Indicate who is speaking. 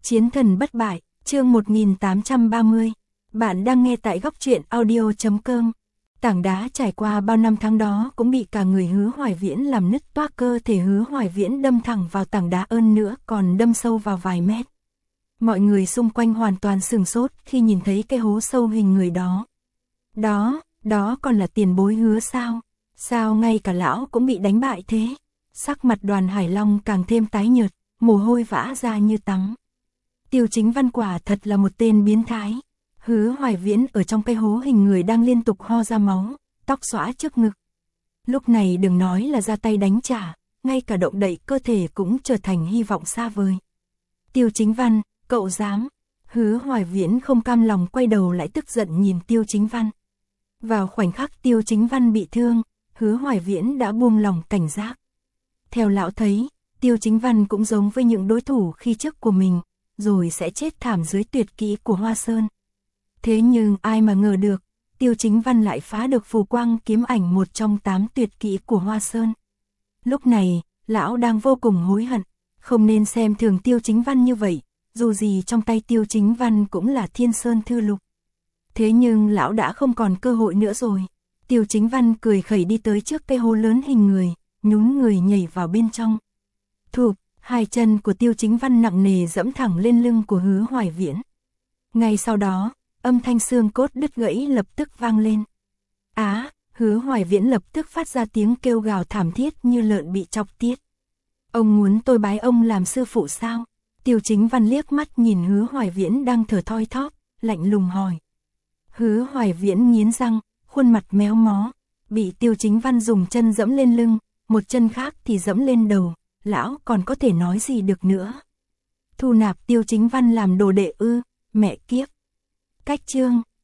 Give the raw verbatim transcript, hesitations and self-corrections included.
Speaker 1: Chiến thần bất bại, chương một nghìn tám trăm ba mươi. Bạn đang nghe tại góc truyện audio chấm com. Tảng đá trải qua bao năm tháng đó cũng bị cả người Hứa Hoài Viễn làm nứt toác, cơ thể Hứa Hoài Viễn đâm thẳng vào tảng đá, ơn nữa còn đâm sâu vào vài mét. Mọi người xung quanh hoàn toàn sửng sốt khi nhìn thấy cái hố sâu hình người đó. Đó, đó còn là tiền bối Hứa sao? Sao ngay cả lão cũng bị đánh bại thế? Sắc mặt Đoàn Hải Long càng thêm tái nhợt, mồ hôi vã ra như tắm. Tiêu Chính Văn quả thật là một tên biến thái. Hứa Hoài Viễn ở trong cái hố hình người đang liên tục ho ra máu, tóc xõa trước ngực. Lúc này đừng nói là ra tay đánh trả, ngay cả động đậy cơ thể cũng trở thành hy vọng xa vời. Tiêu Chính Văn, cậu dám? Hứa Hoài Viễn không cam lòng quay đầu lại tức giận nhìn Tiêu Chính Văn. Vào khoảnh khắc Tiêu Chính Văn bị thương, Hứa Hoài Viễn đã buông lòng cảnh giác. Theo lão thấy, Tiêu Chính Văn cũng giống với những đối thủ khi trước của mình, rồi sẽ chết thảm dưới tuyệt kỹ của Hoa Sơn. Thế nhưng ai mà ngờ được, Tiêu Chính Văn lại phá được phù quang kiếm ảnh, một trong tám tuyệt kỹ của Hoa Sơn. Lúc này, lão đang vô cùng hối hận, không nên xem thường Tiêu Chính Văn như vậy, dù gì trong tay Tiêu Chính Văn cũng là Thiên Sơn Thư Lục. Thế nhưng lão đã không còn cơ hội nữa rồi. Tiêu Chính Văn cười khẩy đi tới trước cây hố lớn hình người, nhún người nhảy vào bên trong. Thụp, hai chân của Tiêu Chính Văn nặng nề dẫm thẳng lên lưng của Hứa Hoài Viễn. Ngay sau đó, âm thanh xương cốt đứt gãy lập tức vang lên. Á, Hứa Hoài Viễn lập tức phát ra tiếng kêu gào thảm thiết như lợn bị chọc tiết. Ông muốn tôi bái ông làm sư phụ sao? Tiêu Chính Văn liếc mắt nhìn Hứa Hoài Viễn đang thở thoi thóp, lạnh lùng hỏi. Hứa Hoài Viễn nghiến răng, khuôn mặt méo mó, bị Tiêu Chính Văn dùng chân dẫm lên lưng, một chân khác thì dẫm lên đầu, lão còn có thể nói gì được nữa. Thu nạp Tiêu Chính Văn làm đồ đệ ư? Mẹ kiếp. Cách chương